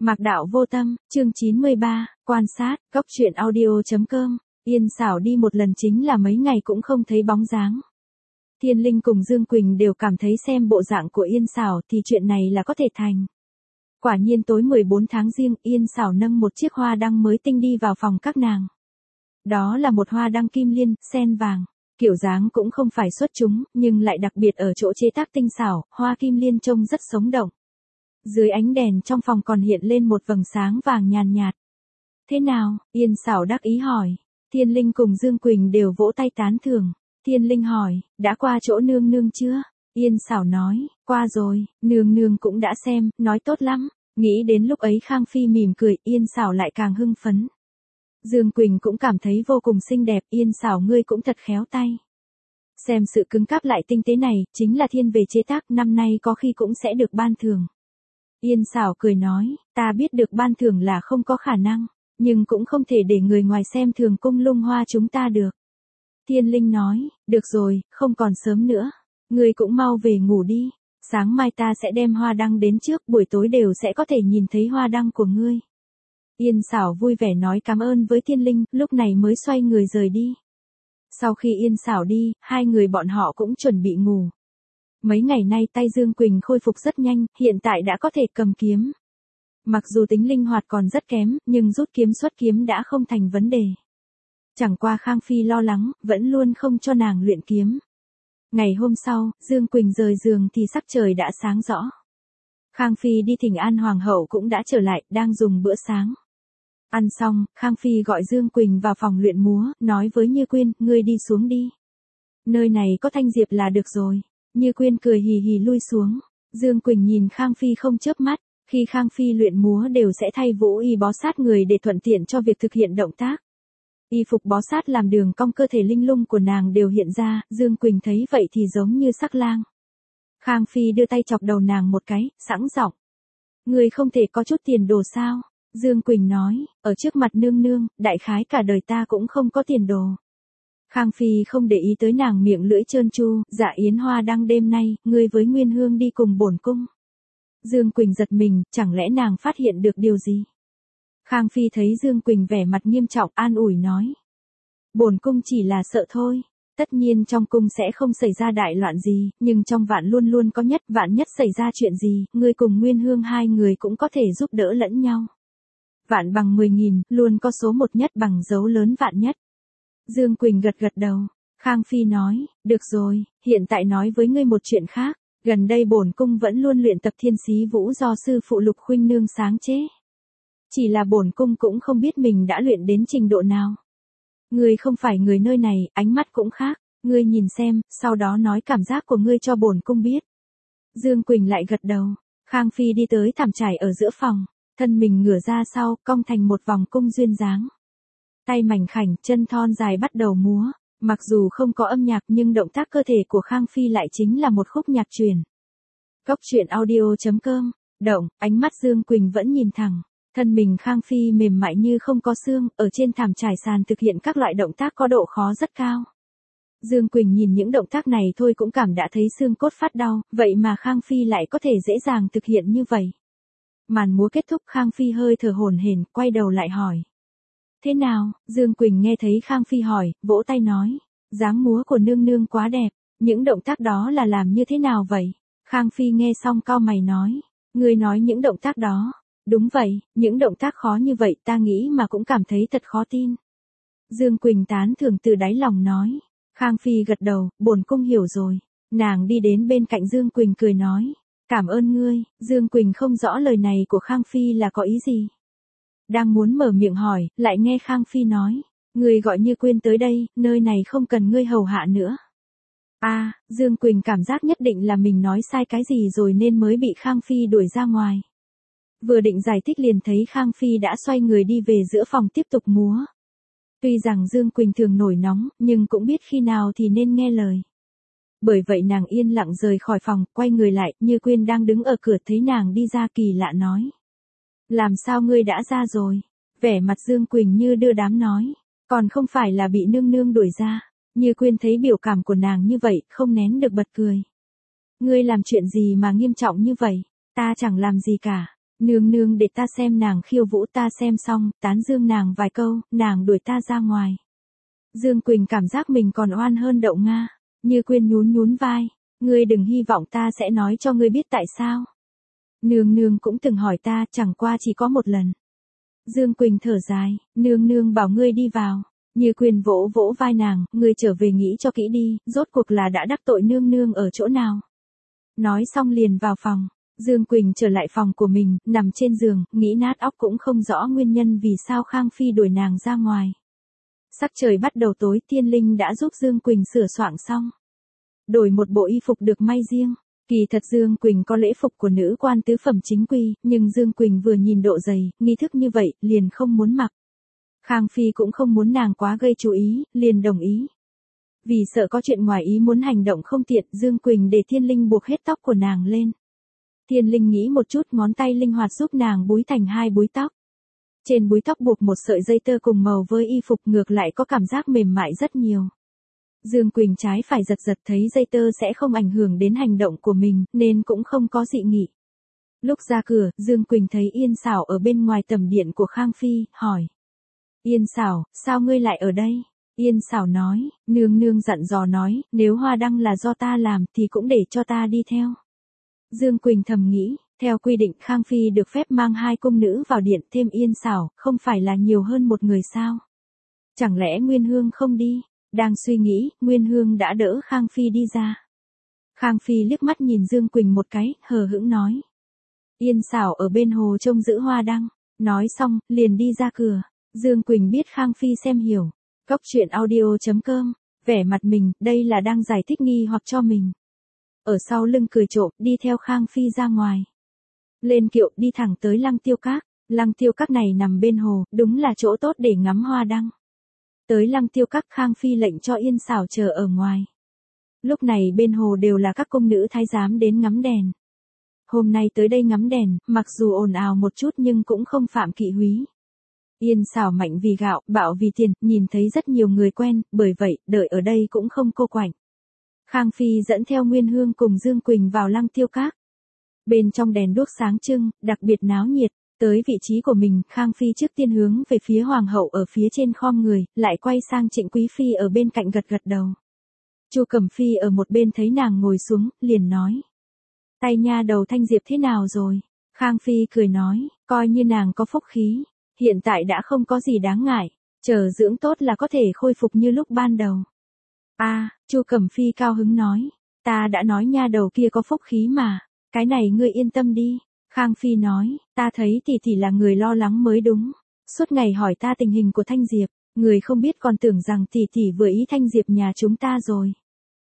Mạc Đạo Vô Tâm, chương 93, quan sát, góc truyện audio.com, Yên Xảo đi một lần chính là mấy ngày cũng không thấy bóng dáng. Thiên Linh cùng Dương Quỳnh đều cảm thấy xem bộ dạng của Yên Xảo thì chuyện này là có thể thành. Quả nhiên tối 14 tháng Giêng, Yên Xảo nâng một chiếc hoa đăng mới tinh đi vào phòng các nàng. Đó là một hoa đăng kim liên, sen vàng. Kiểu dáng cũng không phải xuất chúng, nhưng lại đặc biệt ở chỗ chế tác tinh xảo, hoa kim liên trông rất sống động. Dưới ánh đèn trong phòng còn hiện lên một vầng sáng vàng nhàn nhạt. Thế nào? Yên Xảo đắc ý hỏi. Thiên Linh cùng Dương Quỳnh đều vỗ tay tán thưởng. Thiên Linh hỏi, đã qua chỗ nương nương chưa? Yên Xảo nói, qua rồi, nương nương cũng đã xem, nói tốt lắm. Nghĩ đến lúc ấy Khang Phi mỉm cười, Yên Xảo lại càng hưng phấn. Dương Quỳnh cũng cảm thấy vô cùng xinh đẹp, Yên Xảo ngươi cũng thật khéo tay. Xem sự cứng cáp lại tinh tế này, chính là thiên về chế tác, năm nay có khi cũng sẽ được ban thưởng. Yên Xảo cười nói, ta biết được ban thưởng là không có khả năng, nhưng cũng không thể để người ngoài xem thường cung lung hoa chúng ta được. Thiên Linh nói, được rồi, không còn sớm nữa, ngươi cũng mau về ngủ đi, sáng mai ta sẽ đem hoa đăng đến trước, buổi tối đều sẽ có thể nhìn thấy hoa đăng của ngươi. Yên Xảo vui vẻ nói cảm ơn với Thiên Linh, lúc này mới xoay người rời đi. Sau khi Yên Xảo đi, hai người bọn họ cũng chuẩn bị ngủ. Mấy ngày nay tay Dương Quỳnh khôi phục rất nhanh, hiện tại đã có thể cầm kiếm. Mặc dù tính linh hoạt còn rất kém, nhưng rút kiếm xuất kiếm đã không thành vấn đề. Chẳng qua Khang Phi lo lắng, vẫn luôn không cho nàng luyện kiếm. Ngày hôm sau, Dương Quỳnh rời giường thì sắc trời đã sáng rõ. Khang Phi đi thỉnh an hoàng hậu cũng đã trở lại, đang dùng bữa sáng. Ăn xong, Khang Phi gọi Dương Quỳnh vào phòng luyện múa, nói với Như Quyên, ngươi đi xuống đi. Nơi này có Thanh Diệp là được rồi. Như Quyên cười hì hì lui xuống. Dương Quỳnh nhìn Khang Phi không chớp mắt, khi Khang Phi luyện múa đều sẽ thay vũ y bó sát người để thuận tiện cho việc thực hiện động tác. Y phục bó sát làm đường cong cơ thể linh lung của nàng đều hiện ra, Dương Quỳnh thấy vậy thì giống như sắc lang. Khang Phi đưa tay chọc đầu nàng một cái, sẵn giọng. Người không thể có chút tiền đồ sao? Dương Quỳnh nói, ở trước mặt nương nương, đại khái cả đời ta cũng không có tiền đồ. Khang Phi không để ý tới nàng miệng lưỡi trơn tru, dạ yến hoa đăng đêm nay, ngươi với Nguyên Hương đi cùng bổn cung. Dương Quỳnh giật mình, chẳng lẽ nàng phát hiện được điều gì? Khang Phi thấy Dương Quỳnh vẻ mặt nghiêm trọng, an ủi nói. Bổn cung chỉ là sợ thôi, tất nhiên trong cung sẽ không xảy ra đại loạn gì, nhưng trong vạn luôn luôn có nhất, vạn nhất xảy ra chuyện gì, ngươi cùng Nguyên Hương hai người cũng có thể giúp đỡ lẫn nhau. Vạn bằng 10.000, luôn có số một nhất bằng dấu lớn vạn nhất. Dương Quỳnh gật gật đầu. Khang Phi nói, được rồi, hiện tại nói với ngươi một chuyện khác. Gần đây bổn cung vẫn luôn luyện tập thiên xí vũ do sư phụ Lục Khuynh Nương sáng chế. Chỉ là bổn cung cũng không biết mình đã luyện đến trình độ nào. Ngươi không phải người nơi này, ánh mắt cũng khác. Ngươi nhìn xem, sau đó nói cảm giác của ngươi cho bổn cung biết. Dương Quỳnh lại gật đầu. Khang Phi đi tới thảm trải ở giữa phòng. Thân mình ngửa ra sau, cong thành một vòng cung duyên dáng. Tay mảnh khảnh, chân thon dài bắt đầu múa. Mặc dù không có âm nhạc nhưng động tác cơ thể của Khang Phi lại chính là một khúc nhạc truyền. Góc truyện audio.com, động, ánh mắt Dương Quỳnh vẫn nhìn thẳng. Thân mình Khang Phi mềm mại như không có xương, ở trên thảm trải sàn thực hiện các loại động tác có độ khó rất cao. Dương Quỳnh nhìn những động tác này thôi cũng cảm đã thấy xương cốt phát đau, vậy mà Khang Phi lại có thể dễ dàng thực hiện như vậy. Màn múa kết thúc Khang Phi hơi thở hổn hển, quay đầu lại hỏi. Thế nào? Dương Quỳnh nghe thấy Khang Phi hỏi, vỗ tay nói. Dáng múa của nương nương quá đẹp, những động tác đó là làm như thế nào vậy? Khang Phi nghe xong cau mày nói. Ngươi nói những động tác đó. Đúng vậy, những động tác khó như vậy ta nghĩ mà cũng cảm thấy thật khó tin. Dương Quỳnh tán thưởng từ đáy lòng nói. Khang Phi gật đầu, bổn cung hiểu rồi. Nàng đi đến bên cạnh Dương Quỳnh cười nói. Cảm ơn ngươi. Dương Quỳnh không rõ lời này của Khang Phi là có ý gì. Đang muốn mở miệng hỏi, lại nghe Khang Phi nói. Ngươi gọi Như Quyên tới đây, nơi này không cần ngươi hầu hạ nữa. Dương Quỳnh cảm giác nhất định là mình nói sai cái gì rồi nên mới bị Khang Phi đuổi ra ngoài. Vừa định giải thích liền thấy Khang Phi đã xoay người đi về giữa phòng tiếp tục múa. Tuy rằng Dương Quỳnh thường nổi nóng, nhưng cũng biết khi nào thì nên nghe lời. Bởi vậy nàng yên lặng rời khỏi phòng, quay người lại, Như Quyên đang đứng ở cửa thấy nàng đi ra kỳ lạ nói. Làm sao ngươi đã ra rồi? Vẻ mặt Dương Quỳnh như đưa đám nói. Còn không phải là bị nương nương đuổi ra. Như Quyên thấy biểu cảm của nàng như vậy, không nén được bật cười. Ngươi làm chuyện gì mà nghiêm trọng như vậy? Ta chẳng làm gì cả. Nương nương để ta xem nàng khiêu vũ, ta xem xong, tán dương nàng vài câu, nàng đuổi ta ra ngoài. Dương Quỳnh cảm giác mình còn oan hơn Đậu Nga. Như Quyên nhún nhún vai. Ngươi đừng hy vọng ta sẽ nói cho ngươi biết tại sao. Nương nương cũng từng hỏi ta, chẳng qua chỉ có một lần. Dương Quỳnh thở dài, nương nương bảo ngươi đi vào. Như Quyên vỗ vỗ vai nàng, ngươi trở về nghĩ cho kỹ đi, rốt cuộc là đã đắc tội nương nương ở chỗ nào. Nói xong liền vào phòng. Dương Quỳnh trở lại phòng của mình, nằm trên giường, nghĩ nát óc cũng không rõ nguyên nhân vì sao Khang Phi đuổi nàng ra ngoài. Sắc trời bắt đầu tối, Tiên Linh đã giúp Dương Quỳnh sửa soạn xong. Đổi một bộ y phục được may riêng. Kỳ thật Dương Quỳnh có lễ phục của nữ quan tứ phẩm chính quy, nhưng Dương Quỳnh vừa nhìn độ dày, nghi thức như vậy, liền không muốn mặc. Khang Phi cũng không muốn nàng quá gây chú ý, liền đồng ý. Vì sợ có chuyện ngoài ý muốn hành động không tiện, Dương Quỳnh để Thiên Linh buộc hết tóc của nàng lên. Thiên Linh nghĩ một chút, ngón tay linh hoạt giúp nàng búi thành 2 búi tóc. Trên búi tóc buộc một sợi dây tơ cùng màu với y phục, ngược lại có cảm giác mềm mại rất nhiều. Dương Quỳnh trái phải giật giật thấy dây tơ sẽ không ảnh hưởng đến hành động của mình, nên cũng không có dị nghị. Lúc ra cửa, Dương Quỳnh thấy Yên Xảo ở bên ngoài tầm điện của Khang Phi, hỏi. Yên Xảo, sao ngươi lại ở đây? Yên Xảo nói, nương nương dặn dò nói, nếu hoa đăng là do ta làm thì cũng để cho ta đi theo. Dương Quỳnh thầm nghĩ, theo quy định Khang Phi được phép mang 2 cung nữ vào điện, thêm Yên Xảo, không phải là nhiều hơn một người sao? Chẳng lẽ Nguyên Hương không đi? Đang suy nghĩ, Nguyên Hương đã đỡ Khang Phi đi ra. Khang Phi liếc mắt nhìn Dương Quỳnh một cái, hờ hững nói. Yên Xảo ở bên hồ trông giữ hoa đăng. Nói xong, liền đi ra cửa. Dương Quỳnh biết Khang Phi xem hiểu. Cóc truyện audio.com. Vẻ mặt mình, đây là đang giải thích nghi hoặc cho mình. Ở sau lưng cười trộm, đi theo Khang Phi ra ngoài. Lên kiệu, đi thẳng tới Lăng Tiêu Các. Lăng Tiêu Các này nằm bên hồ, đúng là chỗ tốt để ngắm hoa đăng. Tới Lăng Tiêu Các, Khang Phi lệnh cho Yên Xảo chờ ở ngoài. Lúc này bên hồ đều là các cung nữ thái giám đến ngắm đèn. Hôm nay tới đây ngắm đèn, mặc dù ồn ào một chút nhưng cũng không phạm kỵ húy. Yên Xảo mạnh vì gạo, bạo vì tiền, nhìn thấy rất nhiều người quen, bởi vậy, đợi ở đây cũng không cô quạnh. Khang Phi dẫn theo Nguyên Hương cùng Dương Quỳnh vào Lăng Tiêu Các. Bên trong đèn đuốc sáng trưng, đặc biệt náo nhiệt. Tới vị trí của mình, Khang Phi trước tiên hướng về phía Hoàng hậu ở phía trên khom người, lại quay sang Trịnh Quý Phi ở bên cạnh gật gật đầu. Chu Cẩm Phi ở một bên thấy nàng ngồi xuống, liền nói. Tay nha đầu Thanh Diệp thế nào rồi? Khang Phi cười nói, coi như nàng có phúc khí. Hiện tại đã không có gì đáng ngại, chờ dưỡng tốt là có thể khôi phục như lúc ban đầu. Chu Cẩm Phi cao hứng nói, ta đã nói nha đầu kia có phúc khí mà, cái này ngươi yên tâm đi. Khang Phi nói, ta thấy tỷ tỷ là người lo lắng mới đúng. Suốt ngày hỏi ta tình hình của Thanh Diệp, người không biết còn tưởng rằng tỷ tỷ vừa ý Thanh Diệp nhà chúng ta rồi.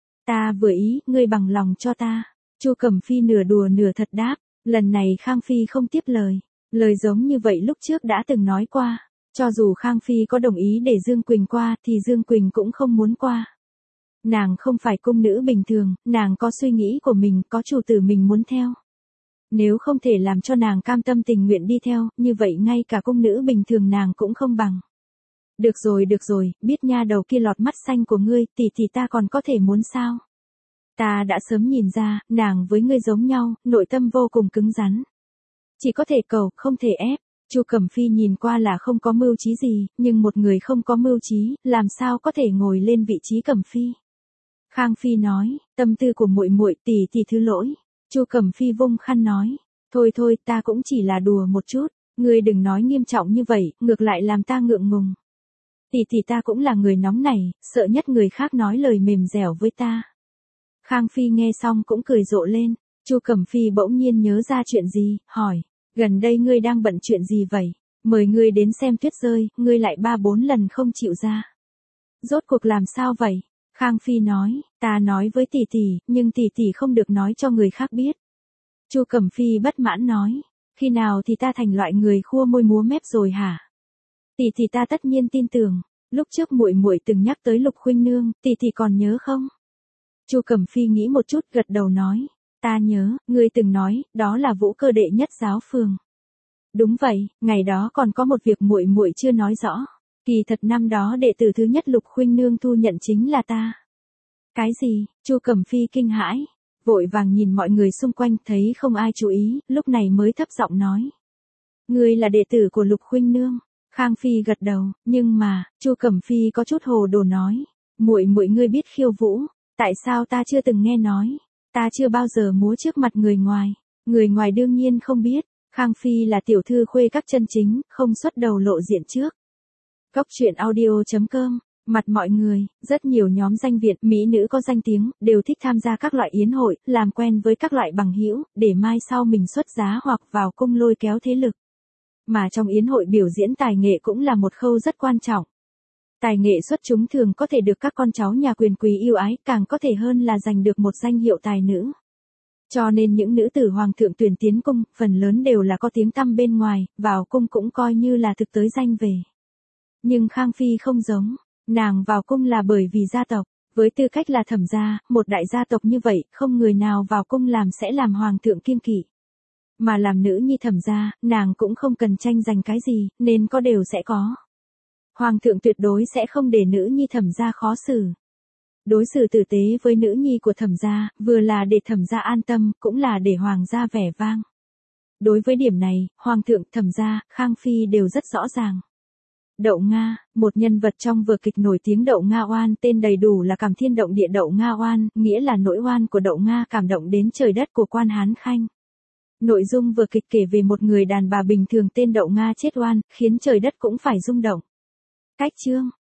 Ta vừa ý, ngươi bằng lòng cho ta. Chu Cẩm Phi nửa đùa nửa thật đáp, lần này Khang Phi không tiếp lời. Lời giống như vậy lúc trước đã từng nói qua. Cho dù Khang Phi có đồng ý để Dương Quỳnh qua thì Dương Quỳnh cũng không muốn qua. Nàng không phải cung nữ bình thường, nàng có suy nghĩ của mình, có chủ tử mình muốn theo. Nếu không thể làm cho nàng cam tâm tình nguyện đi theo, như vậy ngay cả cung nữ bình thường nàng cũng không bằng. Được rồi, biết nha đầu kia lọt mắt xanh của ngươi, tỷ ta còn có thể muốn sao? Ta đã sớm nhìn ra, nàng với ngươi giống nhau, nội tâm vô cùng cứng rắn. Chỉ có thể cầu, không thể ép. Chu Cẩm Phi nhìn qua là không có mưu trí gì, nhưng một người không có mưu trí, làm sao có thể ngồi lên vị trí Cẩm Phi? Khang Phi nói, tâm tư của muội muội, tỷ thứ lỗi. Chu Cẩm Phi vung khăn nói, thôi, ta cũng chỉ là đùa một chút, ngươi đừng nói nghiêm trọng như vậy, ngược lại làm ta ngượng ngùng. Tỷ ta cũng là người nóng nảy, sợ nhất người khác nói lời mềm dẻo với ta. Khang Phi nghe xong cũng cười rộ lên. Chu Cẩm Phi bỗng nhiên nhớ ra chuyện gì, hỏi, gần đây ngươi đang bận chuyện gì vậy? Mời ngươi đến xem tuyết rơi, ngươi lại 3-4 lần không chịu ra. Rốt cuộc làm sao vậy? Khang Phi nói, ta nói với tỷ, nhưng tỷ không được nói cho người khác biết. Chu Cẩm Phi bất mãn nói, khi nào thì ta thành loại người khua môi múa mép rồi hả? Tỷ ta tất nhiên tin tưởng, lúc trước muội từng nhắc tới Lục Khuynh Nương, tỷ còn nhớ không? Chu Cẩm Phi nghĩ một chút, gật đầu nói, ta nhớ, ngươi từng nói, đó là Vũ Cơ đệ nhất giáo phường. Đúng vậy, ngày đó còn có một việc muội chưa nói rõ. Kỳ thật năm đó đệ tử thứ nhất Lục Khuynh Nương thu nhận chính là ta. Cái gì? Chu Cẩm Phi kinh hãi, vội vàng nhìn mọi người xung quanh, thấy không ai chú ý, lúc này mới thấp giọng nói, Ngươi là đệ tử của Lục Khuynh Nương. Khang Phi gật đầu, nhưng mà, Chu Cẩm Phi có chút hồ đồ nói, muội muội ngươi biết khiêu vũ, tại sao ta chưa từng nghe nói, ta chưa bao giờ múa trước mặt người ngoài đương nhiên không biết, Khang Phi là tiểu thư khuê các chân chính, không xuất đầu lộ diện trước. Cốc truyện audio.com, mặt mọi người, rất nhiều nhóm danh viện, mỹ nữ có danh tiếng, đều thích tham gia các loại yến hội, làm quen với các loại bằng hữu, để mai sau mình xuất giá hoặc vào cung lôi kéo thế lực. Mà trong yến hội biểu diễn tài nghệ cũng là một khâu rất quan trọng. Tài nghệ xuất chúng thường có thể được các con cháu nhà quyền quý yêu ái, càng có thể hơn là giành được một danh hiệu tài nữ. Cho nên những nữ tử hoàng thượng tuyển tiến cung, phần lớn đều là có tiếng tăm bên ngoài, vào cung cũng coi như là thực tới danh về. Nhưng Khang Phi không giống, nàng vào cung là bởi vì gia tộc, với tư cách là Thẩm gia, một đại gia tộc như vậy, không người nào vào cung làm sẽ làm hoàng thượng kiêng kỵ. Mà làm nữ nhi Thẩm gia, nàng cũng không cần tranh giành cái gì, nên có đều sẽ có. Hoàng thượng tuyệt đối sẽ không để nữ nhi Thẩm gia khó xử. Đối xử tử tế với nữ nhi của Thẩm gia, vừa là để Thẩm gia an tâm, cũng là để hoàng gia vẻ vang. Đối với điểm này, hoàng thượng, Thẩm gia, Khang Phi đều rất rõ ràng. Đậu Nga, một nhân vật trong vở kịch nổi tiếng Đậu Nga Oan, tên đầy đủ là Cảm Thiên Động Địa Đậu Nga Oan, nghĩa là nỗi oan của Đậu Nga cảm động đến trời đất của quan Hán Khanh. Nội dung vở kịch kể về một người đàn bà bình thường tên Đậu Nga chết oan, khiến trời đất cũng phải rung động. Cách chương